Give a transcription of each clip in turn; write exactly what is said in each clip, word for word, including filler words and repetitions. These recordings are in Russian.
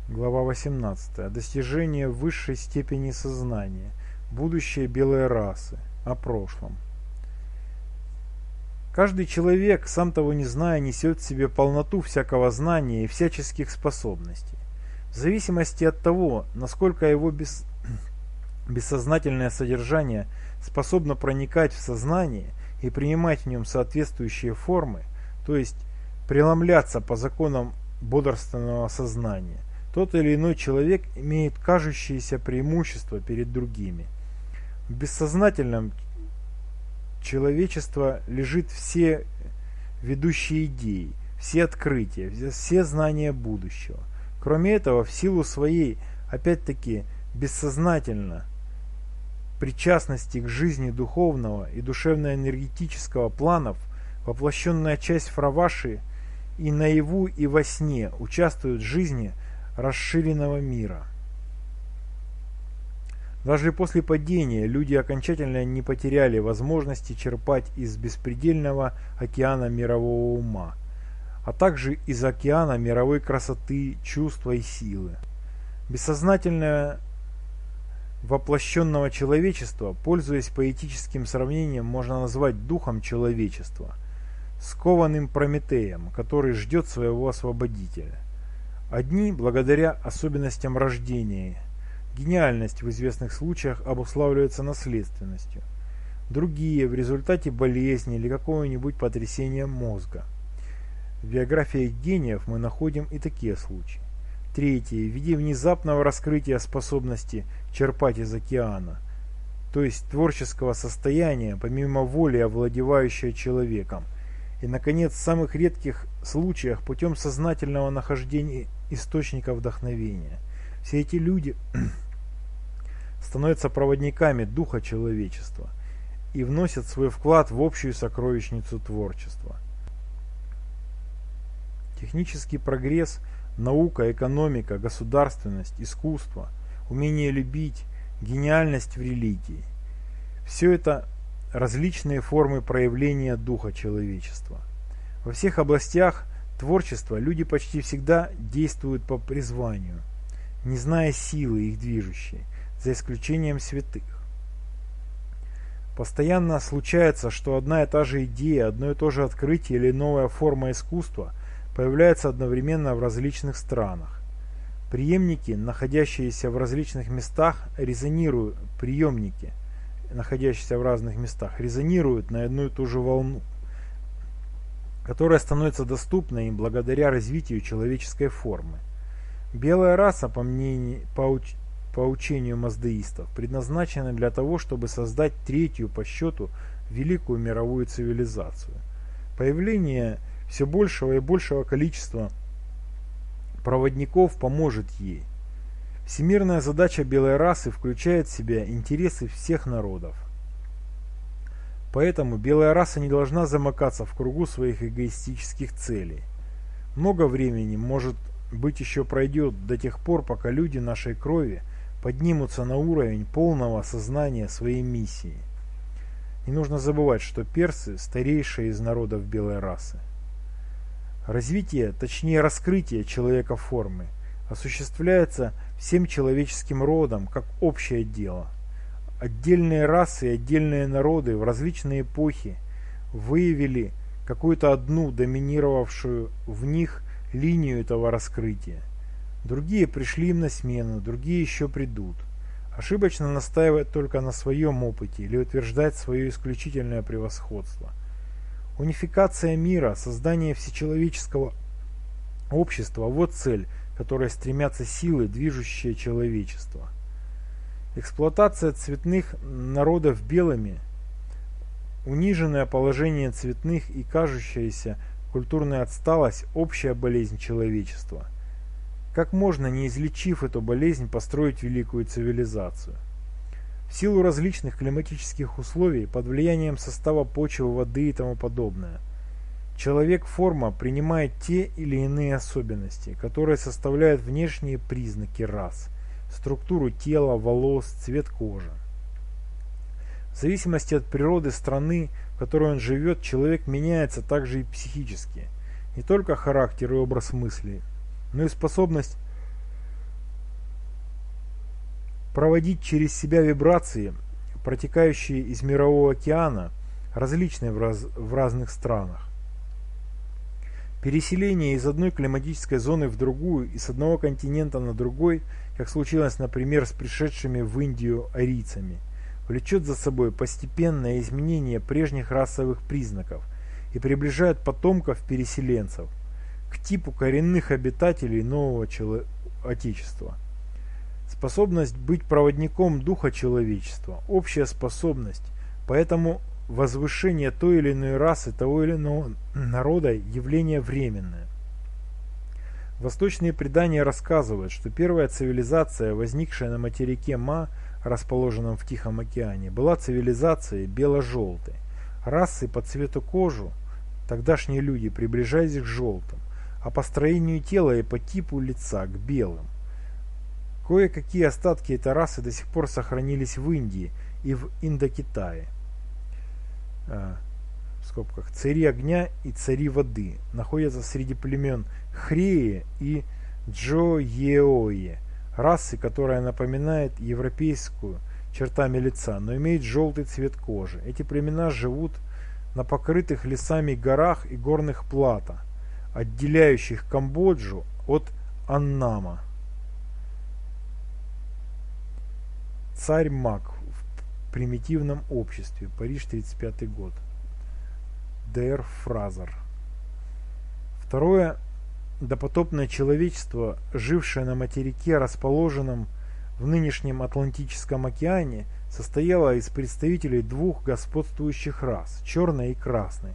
Глава восемнадцатая. Достижение высшей степени сознания. Будущее белой расы. О прошлом. Каждый человек, сам того не зная, несет в себе полноту всякого знания и всяческих способностей. В зависимости от того, насколько его бес... бессознательное содержание способно проникать в сознание и принимать в нем соответствующие формы, то есть преломляться по законам бодрственного сознания, тот или иной человек имеет кажущееся преимущество перед другими. В бессознательном человечества лежит все ведущие идеи, все открытия, все знания будущего. Кроме этого, в силу своей, опять-таки, бессознательно причастности к жизни духовного и душевно-энергетического планов, воплощенная часть Фраваши и наяву, и во сне участвует в жизни расширенного мира. Даже после падения люди окончательно не потеряли возможности черпать из беспредельного океана мирового ума, а также из океана мировой красоты, чувства и силы. Бессознательное воплощенного человечества, пользуясь поэтическим сравнением, можно назвать духом человечества, скованным Прометеем, который ждет своего освободителя. Одни, благодаря особенностям рождения, гениальность в известных случаях обуславливается наследственностью, другие – в результате болезни или какого-нибудь потрясения мозга. В биографиях гениев мы находим и такие случаи. Третьи – в виде внезапного раскрытия способности черпать из океана, то есть творческого состояния, помимо воли, овладевающего человеком. И, наконец, в самых редких случаях путем сознательного нахождения источника вдохновения. Все эти люди становятся проводниками духа человечества и вносят свой вклад в общую сокровищницу творчества. Технический прогресс, наука, экономика, государственность, искусство, умение любить, гениальность в религии – все это различные формы проявления духа человечества. Во всех областях творчества люди почти всегда действуют по призванию, не зная силы их движущей, за исключением святых. Постоянно случается, что одна и та же идея, одно и то же открытие или новая форма искусства появляется одновременно в различных странах. Преемники, находящиеся в различных местах, резонируют, приемники, находящиеся в разных местах, резонируют на одну и ту же волну, которая становится доступной им благодаря развитию человеческой формы. Белая раса, по, мнению, по, уч, по учению маздеистов, предназначена для того, чтобы создать третью по счету великую мировую цивилизацию. Появление все большего и большего количества проводников поможет ей. Всемирная задача белой расы включает в себя интересы всех народов. Поэтому белая раса не должна замыкаться в кругу своих эгоистических целей. Много времени, может быть, еще пройдет до тех пор, пока люди нашей крови поднимутся на уровень полного осознания своей миссии. Не нужно забывать, что персы – старейшие из народов белой расы. Развитие, точнее раскрытие человека формы, осуществляется всем человеческим родом как общее дело. Отдельные расы и отдельные народы в различные эпохи выявили какую-то одну доминировавшую в них линию этого раскрытия. Другие пришли им на смену, другие еще придут. Ошибочно настаивать только на своем опыте или утверждать свое исключительное превосходство. Унификация мира, создание всечеловеческого общества – вот цель, к которой стремятся силы, движущие человечество. Эксплуатация цветных народов белыми, униженное положение цветных и кажущаяся культурная отсталость – общая болезнь человечества. Как можно, не излечив эту болезнь, построить великую цивилизацию? В силу различных климатических условий, под влиянием состава почвы, воды и тому подобное, человек-форма принимает те или иные особенности, которые составляют внешние признаки рас, структуру тела, волос, цвет кожи. В зависимости от природы страны, в которой он живет, человек меняется также и психически. Не только характер и образ мысли, но и способность проводить через себя вибрации, протекающие из Мирового океана, различные в, раз, в разных странах. Переселение из одной климатической зоны в другую и с одного континента на другой, как случилось, например, с пришедшими в Индию арийцами, влечет за собой постепенное изменение прежних расовых признаков и приближает потомков переселенцев к типу коренных обитателей нового чело- Отечества. Способность быть проводником духа человечества – общая способность, поэтому возвышение той или иной расы, того или иного народа – явление временное. Восточные предания рассказывают, что первая цивилизация, возникшая на материке Ма, расположенном в Тихом океане, была цивилизацией бело-желтой. Расы по цвету кожи тогдашние люди приближались к желтым, а по строению тела и по типу лица к белым. Кое-какие остатки этой расы до сих пор сохранились в Индии и в Индокитае. А, в скобках цари огня и цари воды находятся среди племен Хреи и Джоеое, расы, которая напоминает европейскую чертами лица, но имеет желтый цвет кожи. Эти племена живут на покрытых лесами горах и горных плато, отделяющих Камбоджу от Аннама. Царь Мак в примитивном обществе. Париж, тридцать пятый год. Д Р Фразер. Второе. Допотопное человечество, жившее на материке, расположенном в нынешнем Атлантическом океане, состояло из представителей двух господствующих рас – черной и красной.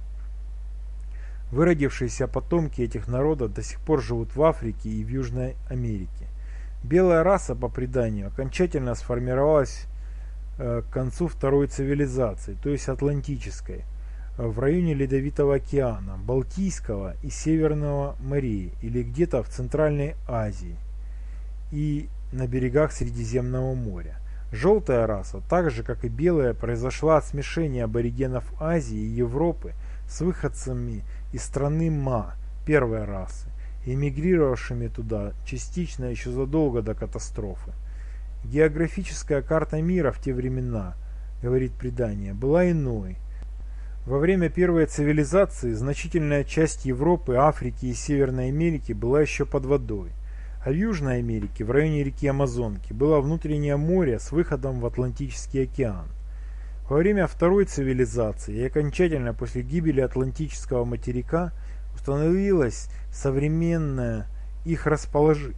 Выродившиеся потомки этих народов до сих пор живут в Африке и в Южной Америке. Белая раса, по преданию, окончательно сформировалась э, к концу второй цивилизации, то есть атлантической, в районе Ледовитого океана, Балтийского и Северного морей, или где-то в Центральной Азии и на берегах Средиземного моря. Желтая раса, так же как и белая, произошла от смешения аборигенов Азии и Европы с выходцами из страны Ма, первой расы, эмигрировавшими туда частично еще задолго до катастрофы. Географическая карта мира в те времена, говорит предание, была иной. Во время первой цивилизации значительная часть Европы, Африки и Северной Америки была еще под водой, а в Южной Америке, в районе реки Амазонки, было внутреннее море с выходом в Атлантический океан. Во время второй цивилизации и окончательно после гибели Атлантического материка установилось современное их расположение.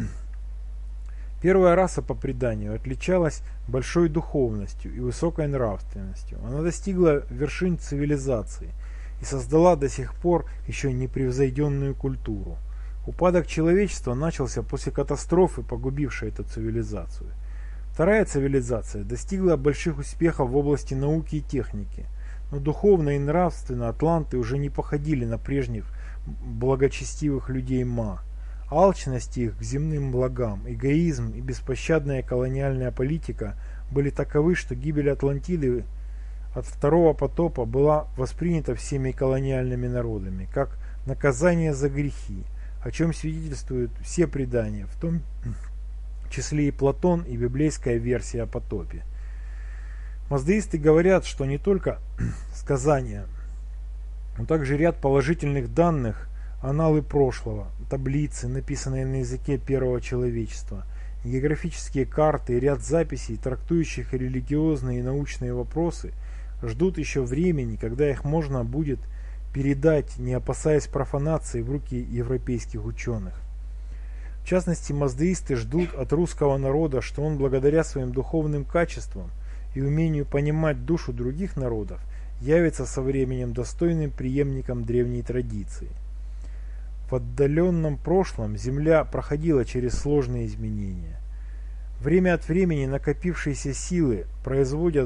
Первая раса, по преданию, отличалась большой духовностью и высокой нравственностью. Она достигла вершин цивилизации и создала до сих пор еще непревзойденную культуру. Упадок человечества начался после катастрофы, погубившей эту цивилизацию. Вторая цивилизация достигла больших успехов в области науки и техники, но духовно и нравственно атланты уже не походили на прежних благочестивых людей Ма. Алчность их к земным благам, эгоизм и беспощадная колониальная политика были таковы, что гибель Атлантиды от второго потопа была воспринята всеми колониальными народами как наказание за грехи, о чем свидетельствуют все предания, в том числе и Платон и библейская версия о потопе. Маздеисты говорят, что не только сказания, но также ряд положительных данных, аналы прошлого, таблицы, написанные на языке первого человечества, географические карты и ряд записей, трактующих религиозные и научные вопросы, ждут еще времени, когда их можно будет передать, не опасаясь профанации, в руки европейских ученых. В частности, маздеисты ждут от русского народа, что он благодаря своим духовным качествам и умению понимать душу других народов явится со временем достойным преемником древней традиции. В отдаленном прошлом Земля проходила через сложные изменения. Время от времени накопившиеся силы производят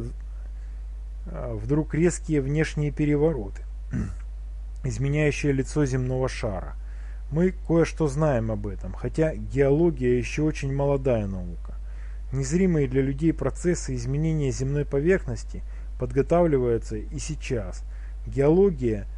вдруг резкие внешние перевороты, изменяющие лицо земного шара. Мы кое-что знаем об этом, хотя геология еще очень молодая наука. Незримые для людей процессы изменения земной поверхности подготавливаются и сейчас. Геология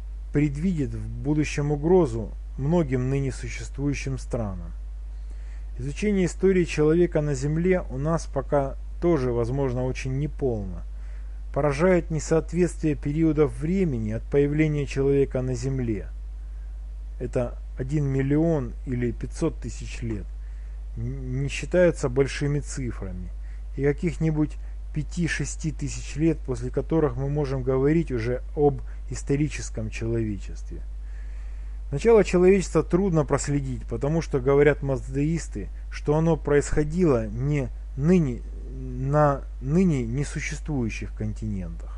предвидит в будущем угрозу многим ныне существующим странам. Изучение истории человека на Земле у нас пока тоже, возможно, очень неполно. Поражает несоответствие периодов времени от появления человека на Земле. Это один миллион или пятьсот тысяч лет. Не считаются большими цифрами. И каких-нибудь пяти-шести тысяч лет, после которых мы можем говорить уже об историческом человечестве. Начало человечества трудно проследить, потому что, говорят маздеисты, что оно происходило не ныне, на ныне несуществующих континентах.